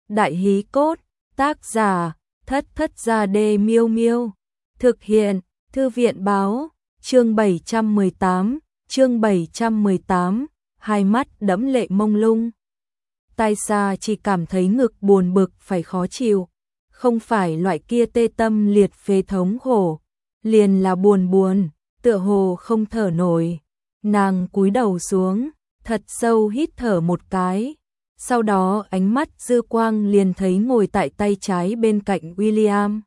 Đại hí cốt, tác giả, Thất Thất Gia Đê Miêu Miêu. Thực hiện, Thư viện báo, chương 718, hai mắt đẫm lệ mông lung. Tai Sa chỉ cảm thấy ngực buồn bực phải khó chịu, không phải loại kia tê tâm liệt phế thống khổ, liền là buồn, tựa hồ không thở nổi. Nàng cúi đầu xuống, thật sâu hít thở một cái, sau đó ánh mắt dư quang liền thấy ngồi tại tay trái bên cạnh William.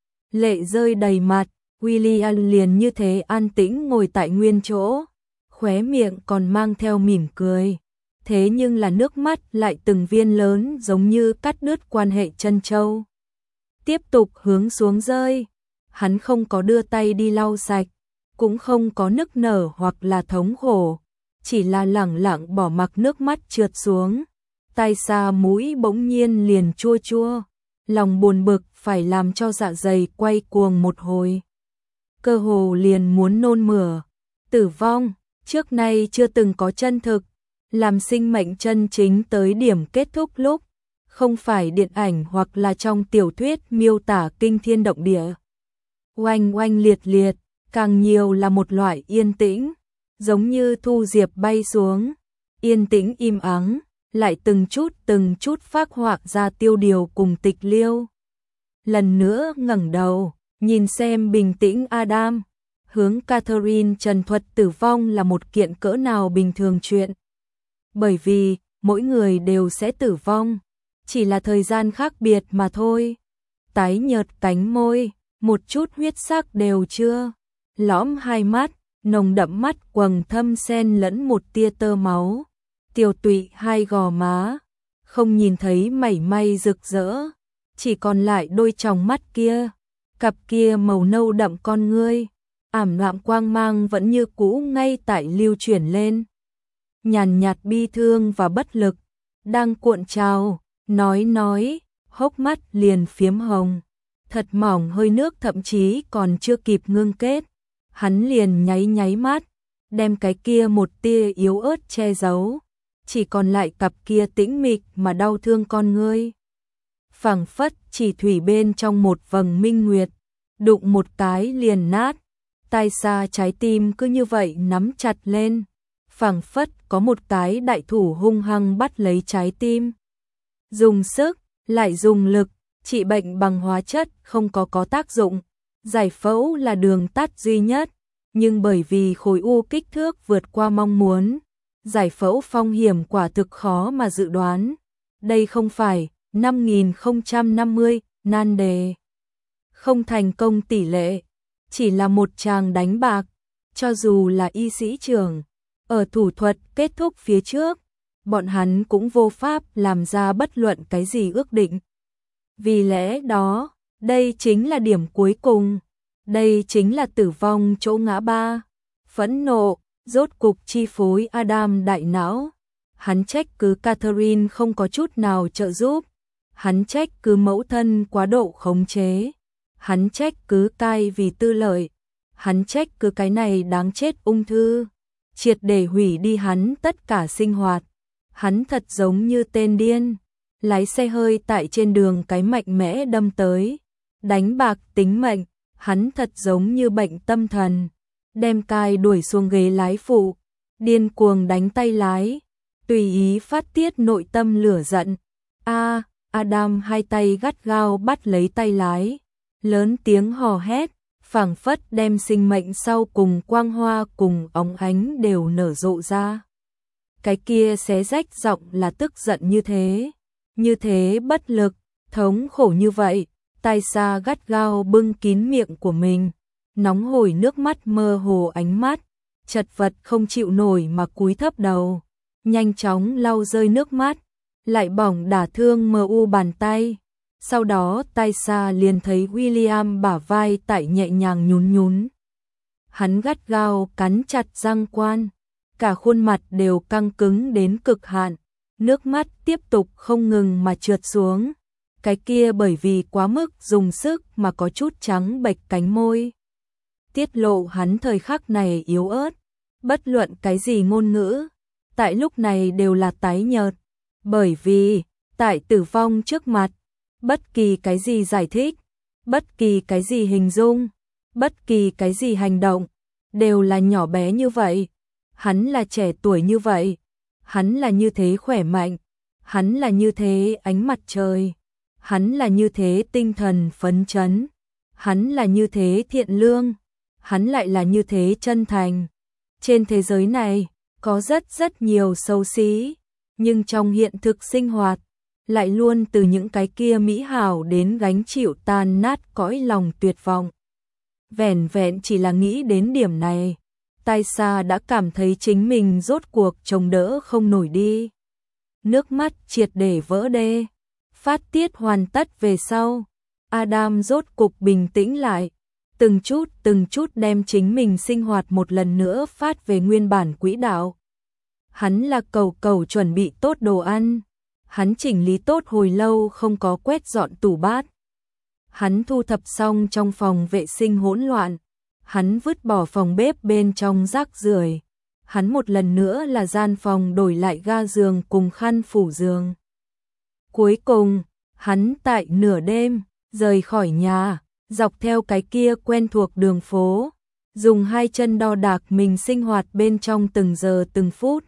Lệ rơi đầy mặt, William liền như thế an tĩnh ngồi tại nguyên chỗ, khóe miệng còn mang theo mỉm cười. Thế nhưng là nước mắt lại từng viên lớn giống như cắt đứt quan hệ chân châu. Tiếp tục hướng xuống rơi, hắn không có đưa tay đi lau sạch, cũng không có nức nở hoặc là thống khổ, chỉ là lẳng lặng bỏ mặc nước mắt trượt xuống. Tai Sa mũi bỗng nhiên liền chua chua, lòng buồn bực phải làm cho dạ dày quay cuồng một hồi. Cơ hồ liền muốn nôn mửa. Tử vong, trước nay chưa từng có chân thực, làm sinh mệnh chân chính tới điểm kết thúc lúc, không phải điện ảnh hoặc là trong tiểu thuyết miêu tả kinh thiên động địa. Oanh oanh liệt liệt, càng nhiều là một loại yên tĩnh, giống như thu diệp bay xuống, yên tĩnh im ắng, lại từng chút phác họa ra tiêu điều cùng tịch liêu. Lần nữa ngẩng đầu, nhìn xem bình tĩnh Adam, hướng Catherine trần thuật tử vong là một kiện cỡ nào bình thường chuyện. Bởi vì, mỗi người đều sẽ tử vong, chỉ là thời gian khác biệt mà thôi. Tái nhợt cánh môi, một chút huyết sắc đều chưa, lõm hai mắt, nồng đậm mắt quầng thâm xen lẫn một tia tơ máu, tiều tụy hai gò má, không nhìn thấy mảy may rực rỡ, chỉ còn lại đôi tròng mắt kia, cặp kia màu nâu đậm con ngươi, ảm đạm quang mang vẫn như cũ ngay tại lưu chuyển lên. Nhàn nhạt bi thương và bất lực, đang cuộn trào, nói, hốc mắt liền phiếm hồng, thật mỏng hơi nước thậm chí còn chưa kịp ngưng kết, hắn liền nháy mắt, đem cái kia một tia yếu ớt che giấu, chỉ còn lại cặp kia tĩnh mịch mà đau thương con ngươi. Phảng phất chỉ thủy bên trong một vầng minh nguyệt, đụng một cái liền nát. Tai Sa trái tim cứ như vậy nắm chặt lên, phảng phất có một cái đại thủ hung hăng bắt lấy trái tim. Dùng sức, lại dùng lực, trị bệnh bằng hóa chất không có tác dụng, giải phẫu là đường tắt duy nhất, nhưng bởi vì khối u kích thước vượt qua mong muốn, giải phẫu phong hiểm quả thực khó mà dự đoán. Đây không phải 5050 nan đề, không thành công tỷ lệ, chỉ là một tràng đánh bạc. Cho dù là y sĩ trưởng, ở thủ thuật kết thúc phía trước, bọn hắn cũng vô pháp làm ra bất luận cái gì ước định. Vì lẽ đó, đây chính là điểm cuối cùng, đây chính là tử vong chỗ ngã ba. Phẫn nộ, rốt cục chi phối Adam đại não. Hắn trách cứ Catherine không có chút nào trợ giúp, hắn trách cứ mẫu thân quá độ khống chế, hắn trách cứ Kai vì tư lợi, hắn trách cứ cái này đáng chết ung thư, triệt để hủy đi hắn tất cả sinh hoạt. Hắn thật giống như tên điên, lái xe hơi tại trên đường cái mạnh mẽ đâm tới, đánh bạc tính mệnh. Hắn thật giống như bệnh tâm thần, đem Kai đuổi xuống ghế lái phụ, điên cuồng đánh tay lái, tùy ý phát tiết nội tâm lửa giận. Adam hai tay gắt gao bắt lấy tay lái, lớn tiếng hò hét, phảng phất đem sinh mệnh sau cùng quang hoa cùng óng ánh đều nở rộ ra. Cái kia xé rách giọng là tức giận như thế bất lực, thống khổ như vậy. Tai Sa gắt gao bưng kín miệng của mình, nóng hổi nước mắt mơ hồ ánh mắt, chật vật không chịu nổi mà cúi thấp đầu, nhanh chóng lau rơi nước mắt, lại bỏng đả thương mờ u bàn tay. Sau đó Tai Sa liền thấy William bả vai tại nhẹ nhàng nhún. Hắn gắt gao cắn chặt răng quan, cả khuôn mặt đều căng cứng đến cực hạn, nước mắt tiếp tục không ngừng mà trượt xuống. Cái kia bởi vì quá mức dùng sức mà có chút trắng bệch cánh môi, tiết lộ hắn thời khắc này yếu ớt, bất luận cái gì ngôn ngữ, tại lúc này đều là tái nhợt, bởi vì Tại tử vong trước mặt, bất kỳ cái gì giải thích, bất kỳ cái gì hình dung, bất kỳ cái gì hành động, đều là nhỏ bé như vậy. Hắn là trẻ tuổi như vậy, hắn là như thế khỏe mạnh, hắn là như thế ánh mặt trời, hắn là như thế tinh thần phấn chấn, hắn là như thế thiện lương, hắn lại là như thế chân thành. Trên thế giới này, có rất nhiều xấu xí, nhưng trong hiện thực sinh hoạt, lại luôn từ những cái kia mỹ hảo đến gánh chịu tan nát cõi lòng tuyệt vọng. Vẻn vẹn chỉ là nghĩ đến điểm này, Taisa đã cảm thấy chính mình rốt cuộc chống đỡ không nổi đi. Nước mắt triệt để vỡ đê, phát tiết hoàn tất về sau, Adam rốt cục bình tĩnh lại, từng chút đem chính mình sinh hoạt một lần nữa phát về nguyên bản quỹ đạo. Hắn là cầu chuẩn bị tốt đồ ăn, hắn chỉnh lý tốt hồi lâu không có quét dọn tủ bát. Hắn thu thập xong trong phòng vệ sinh hỗn loạn, hắn vứt bỏ phòng bếp bên trong rác rưởi. Hắn một lần nữa là gian phòng đổi lại ga giường cùng khăn phủ giường. Cuối cùng, hắn tại nửa đêm, rời khỏi nhà, dọc theo cái kia quen thuộc đường phố, dùng hai chân đo đạc mình sinh hoạt bên trong từng giờ từng phút.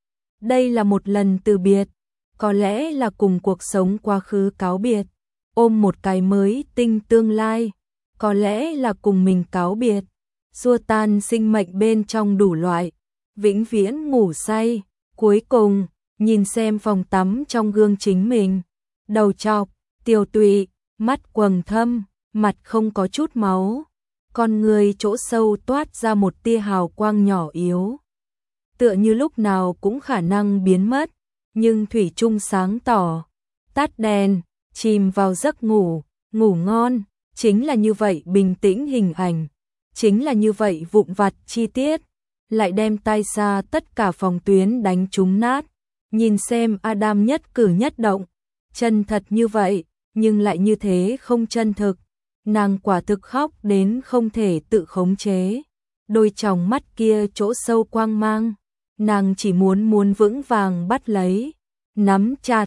Đây là một lần từ biệt, có lẽ là cùng cuộc sống quá khứ cáo biệt, ôm một cái mới tinh tương lai, có lẽ là cùng mình cáo biệt, xua tan sinh mệnh bên trong đủ loại, vĩnh viễn ngủ say. Cuối cùng, nhìn xem phòng tắm trong gương chính mình, đầu trọc, tiều tụy, mắt quầng thâm, mặt không có chút máu, con người chỗ sâu toát ra một tia hào quang nhỏ yếu, tựa như lúc nào cũng khả năng biến mất, nhưng thủy chung sáng tỏ. Tắt đèn, chìm vào giấc ngủ, ngủ ngon, chính là như vậy bình tĩnh hình ảnh, chính là như vậy vụn vặt chi tiết, lại đem Taisa tất cả phòng tuyến đánh trúng nát. Nhìn xem Adam nhất cử nhất động, chân thật như vậy, nhưng lại như thế không chân thực. Nàng quả thực khóc đến không thể tự khống chế. Đôi tròng mắt kia chỗ sâu quang mang, nàng chỉ muốn vững vàng bắt lấy, nắm chặt,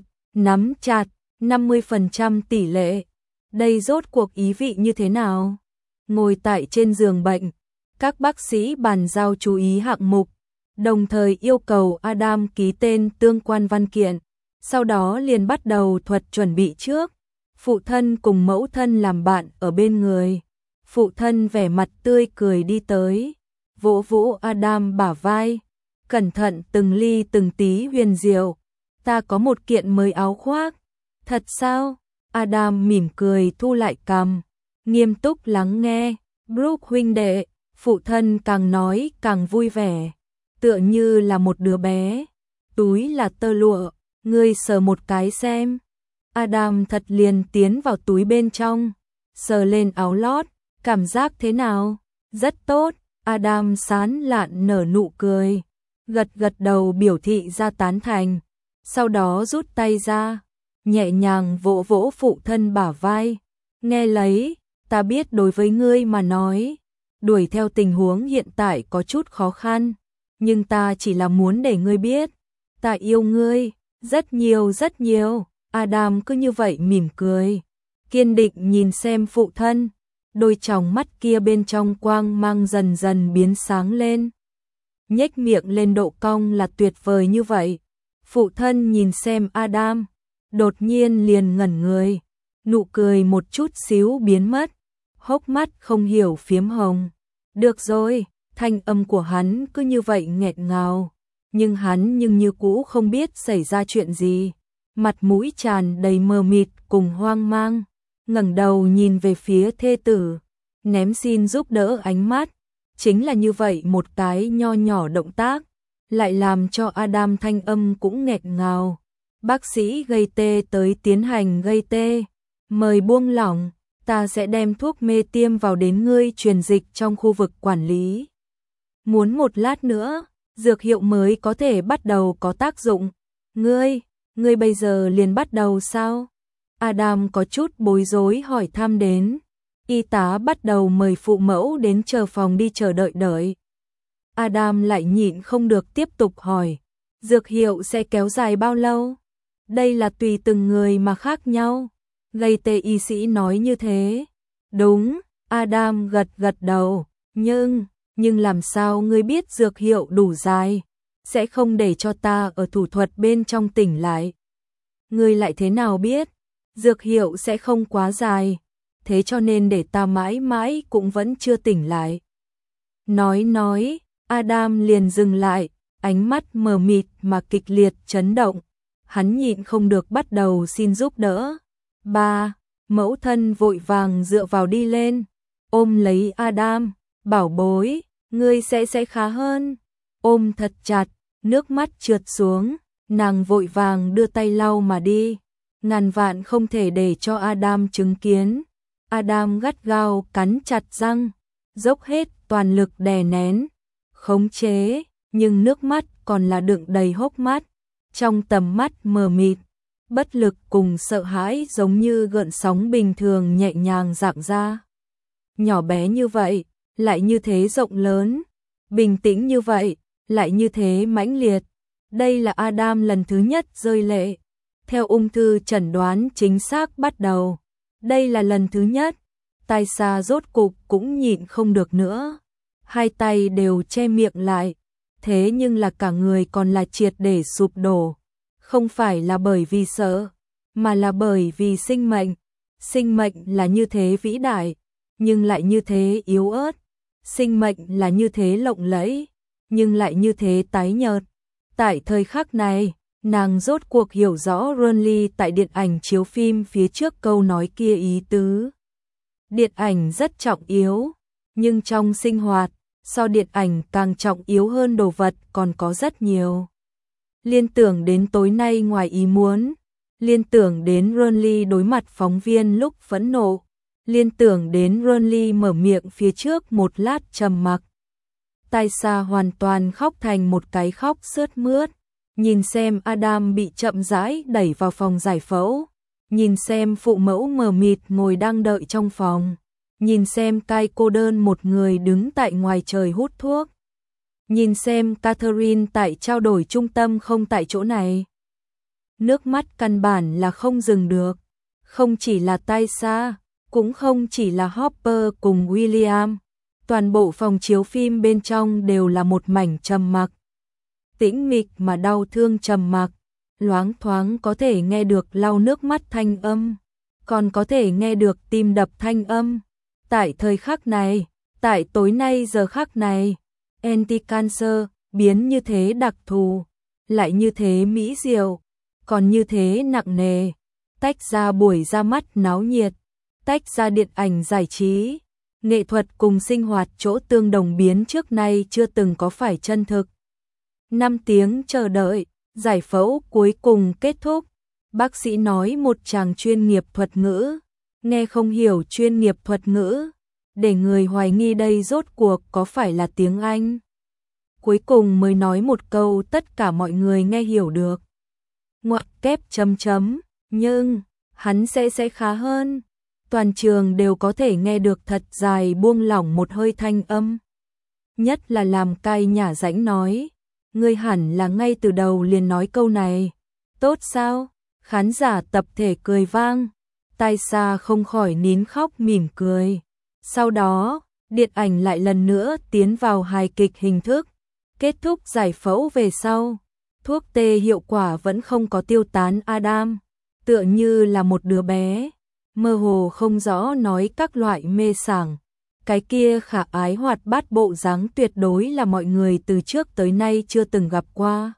50% tỷ lệ. Đây rốt cuộc ý vị như thế nào? Ngồi tại trên giường bệnh, các bác sĩ bàn giao chú ý hạng mục, đồng thời yêu cầu Adam ký tên tương quan văn kiện, sau đó liền bắt đầu thuật chuẩn bị trước. Phụ thân cùng mẫu thân làm bạn ở bên người. Phụ thân vẻ mặt tươi cười đi tới, vỗ vỗ Adam bả vai, cẩn thận từng ly từng tí huyền diệu. Ta có một kiện mới áo khoác. Thật sao? Adam mỉm cười thu lại cằm, nghiêm túc lắng nghe. Brooke huynh đệ, phụ thân càng nói càng vui vẻ, tựa như là một đứa bé. Túi là tơ lụa, ngươi sờ một cái xem. Adam thật liền tiến vào túi bên trong, sờ lên áo lót, cảm giác thế nào? Rất tốt. Adam sán lạn nở nụ cười, gật đầu biểu thị ra tán thành, sau đó rút tay ra, nhẹ nhàng vỗ vỗ phụ thân bả vai. Nghe lấy, ta biết đối với ngươi mà nói, đuổi theo tình huống hiện tại có chút khó khăn, nhưng ta chỉ là muốn để ngươi biết, ta yêu ngươi, rất nhiều. Adam cứ như vậy mỉm cười, kiên định nhìn xem phụ thân, đôi tròng mắt kia bên trong quang mang dần dần biến sáng lên. Nhếch miệng lên độ cong là tuyệt vời như vậy. Phụ thân nhìn xem Adam, đột nhiên liền ngẩn người, nụ cười một chút xíu biến mất, hốc mắt không hiểu phiếm hồng. Được rồi, thanh âm của hắn cứ như vậy nghẹn ngào, nhưng hắn như cũ không biết xảy ra chuyện gì. Mặt mũi tràn đầy mờ mịt cùng hoang mang, ngẩng đầu nhìn về phía thê tử, ném xin giúp đỡ ánh mắt. Chính là như vậy một cái nho nhỏ động tác, lại làm cho Adam thanh âm cũng nghẹn ngào. Bác sĩ gây tê tới tiến hành gây tê, mời buông lỏng, ta sẽ đem thuốc mê tiêm vào đến ngươi truyền dịch trong khu vực quản lý. Muốn một lát nữa, dược hiệu mới có thể bắt đầu có tác dụng. Ngươi bây giờ liền bắt đầu sao? Adam có chút bối rối hỏi thăm đến. Y tá bắt đầu mời phụ mẫu đến chờ phòng đi chờ đợi. Adam lại nhịn không được tiếp tục hỏi, dược hiệu sẽ kéo dài bao lâu? Đây là tùy từng người mà khác nhau. Gây tê y sĩ nói như thế. Đúng, Adam gật gật đầu. Nhưng làm sao ngươi biết dược hiệu đủ dài? Sẽ không để cho ta ở thủ thuật bên trong tỉnh lại. Ngươi lại thế nào biết? Dược hiệu sẽ không quá dài. Thế cho nên để ta mãi mãi cũng vẫn chưa tỉnh lại. Nói, Adam liền dừng lại, ánh mắt mờ mịt mà kịch liệt chấn động. Hắn nhịn không được bắt đầu xin giúp đỡ. Ba, mẫu thân vội vàng dựa vào đi lên, ôm lấy Adam, bảo bối, ngươi sẽ khá hơn. Ôm thật chặt, nước mắt trượt xuống, nàng vội vàng đưa tay lau mà đi. Ngàn vạn không thể để cho Adam chứng kiến. Adam gắt gao cắn chặt răng, dốc hết toàn lực đè nén, khống chế, nhưng nước mắt còn là đựng đầy hốc mắt. Trong tầm mắt mờ mịt, bất lực cùng sợ hãi giống như gợn sóng bình thường nhẹ nhàng rạng ra. Nhỏ bé như vậy, lại như thế rộng lớn, bình tĩnh như vậy, lại như thế mãnh liệt. Đây là Adam lần thứ nhất rơi lệ. Theo ung thư chẩn đoán chính xác bắt đầu. Đây là lần thứ nhất. Taisa rốt cục cũng nhịn không được nữa. Hai tay đều che miệng lại. Thế nhưng là cả người còn là triệt để sụp đổ. Không phải là bởi vì sợ, mà là bởi vì sinh mệnh. Sinh mệnh là như thế vĩ đại, nhưng lại như thế yếu ớt. Sinh mệnh là như thế lộng lẫy, nhưng lại như thế tái nhợt. Tại thời khắc này, nàng rốt cuộc hiểu rõ Renly tại điện ảnh chiếu phim phía trước câu nói kia ý tứ. Điện ảnh rất trọng yếu, nhưng trong sinh hoạt, so điện ảnh càng trọng yếu hơn đồ vật còn có rất nhiều. Liên tưởng đến tối nay ngoài ý muốn, liên tưởng đến Renly đối mặt phóng viên lúc phẫn nộ, liên tưởng đến Renly mở miệng phía trước một lát trầm mặc. Taisa hoàn toàn khóc thành một cái khóc sướt mướt, nhìn xem Adam bị chậm rãi đẩy vào phòng giải phẫu, nhìn xem phụ mẫu mờ mịt ngồi đang đợi trong phòng, nhìn xem Kai cô đơn một người đứng tại ngoài trời hút thuốc, nhìn xem Catherine tại trao đổi trung tâm không tại chỗ này. Nước mắt căn bản là không dừng được, không chỉ là Taisa, cũng không chỉ là Hopper cùng William. Toàn bộ phòng chiếu phim bên trong đều là một mảnh trầm mặc. Tĩnh mịch mà đau thương trầm mặc, loáng thoáng có thể nghe được lau nước mắt thanh âm, còn có thể nghe được tim đập thanh âm. Tại thời khắc này, tại tối nay giờ khắc này, anti-cancer biến như thế đặc thù, lại như thế mỹ diệu, còn như thế nặng nề, tách ra buổi ra mắt náo nhiệt, tách ra điện ảnh giải trí. Nghệ thuật cùng sinh hoạt chỗ tương đồng biến trước nay chưa từng có phải chân thực. 5 tiếng chờ đợi, giải phẫu cuối cùng kết thúc. Bác sĩ nói một chàng chuyên nghiệp thuật ngữ, nghe không hiểu chuyên nghiệp thuật ngữ, để người hoài nghi đây rốt cuộc có phải là tiếng Anh. Cuối cùng mới nói một câu tất cả mọi người nghe hiểu được. Ngoặc kép chấm chấm, nhưng hắn sẽ khá hơn. Toàn trường đều có thể nghe được thật dài buông lỏng một hơi thanh âm. Nhất là làm cai nhả rãnh nói, ngươi hẳn là ngay từ đầu liền nói câu này. Tốt sao? Khán giả tập thể cười vang. Taisa không khỏi nín khóc mỉm cười. Sau đó, điện ảnh lại lần nữa tiến vào hài kịch hình thức. Kết thúc giải phẫu về sau, thuốc tê hiệu quả vẫn không có tiêu tán. Adam tựa như là một đứa bé, mơ hồ không rõ nói các loại mê sảng. Cái kia khả ái hoạt bát bộ dáng tuyệt đối là mọi người từ trước tới nay chưa từng gặp qua.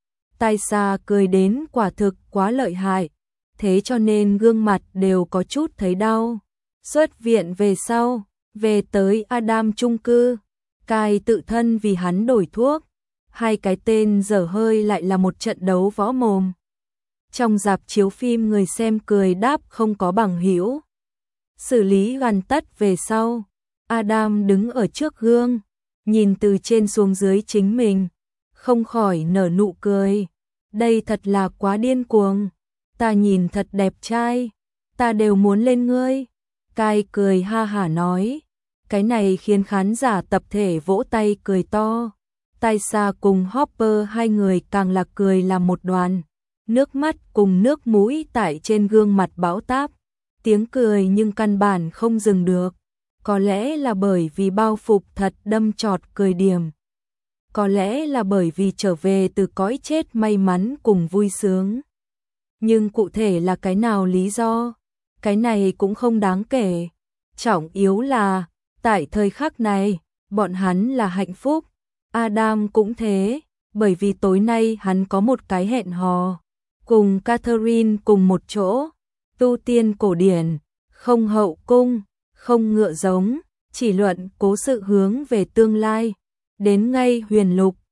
Taisa cười đến quả thực quá lợi hại, thế cho nên gương mặt đều có chút thấy đau. Xuất viện về sau, về tới Adam chung cư, Kai tự thân vì hắn đổi thuốc. Hai cái tên dở hơi lại là một trận đấu võ mồm. Trong rạp chiếu phim người xem cười đáp không có bằng hữu. Xử lý gần tất về sau, Adam đứng ở trước gương, nhìn từ trên xuống dưới chính mình, không khỏi nở nụ cười. Đây thật là quá điên cuồng, ta nhìn thật đẹp trai, ta đều muốn lên ngươi. Kai cười ha hả nói, cái này khiến khán giả tập thể vỗ tay cười to. Taisa cùng Hopper hai người càng là cười làm một đoàn. nước mắt cùng nước mũi tại trên gương mặt bão táp, tiếng cười nhưng căn bản không dừng được. Có lẽ là bởi vì bao phục thật đâm chọt cười điềm. Có lẽ là bởi vì trở về từ cõi chết may mắn cùng vui sướng. Nhưng cụ thể là cái nào lý do? Cái này cũng không đáng kể. Trọng yếu là, tại thời khắc này, bọn hắn là hạnh phúc. Adam cũng thế, bởi vì tối nay hắn có một cái hẹn hò. Cùng Catherine cùng một chỗ, tu tiên cổ điển, không hậu cung, không ngựa giống, chỉ luận cố sự hướng về tương lai. Đến ngay huyền lục,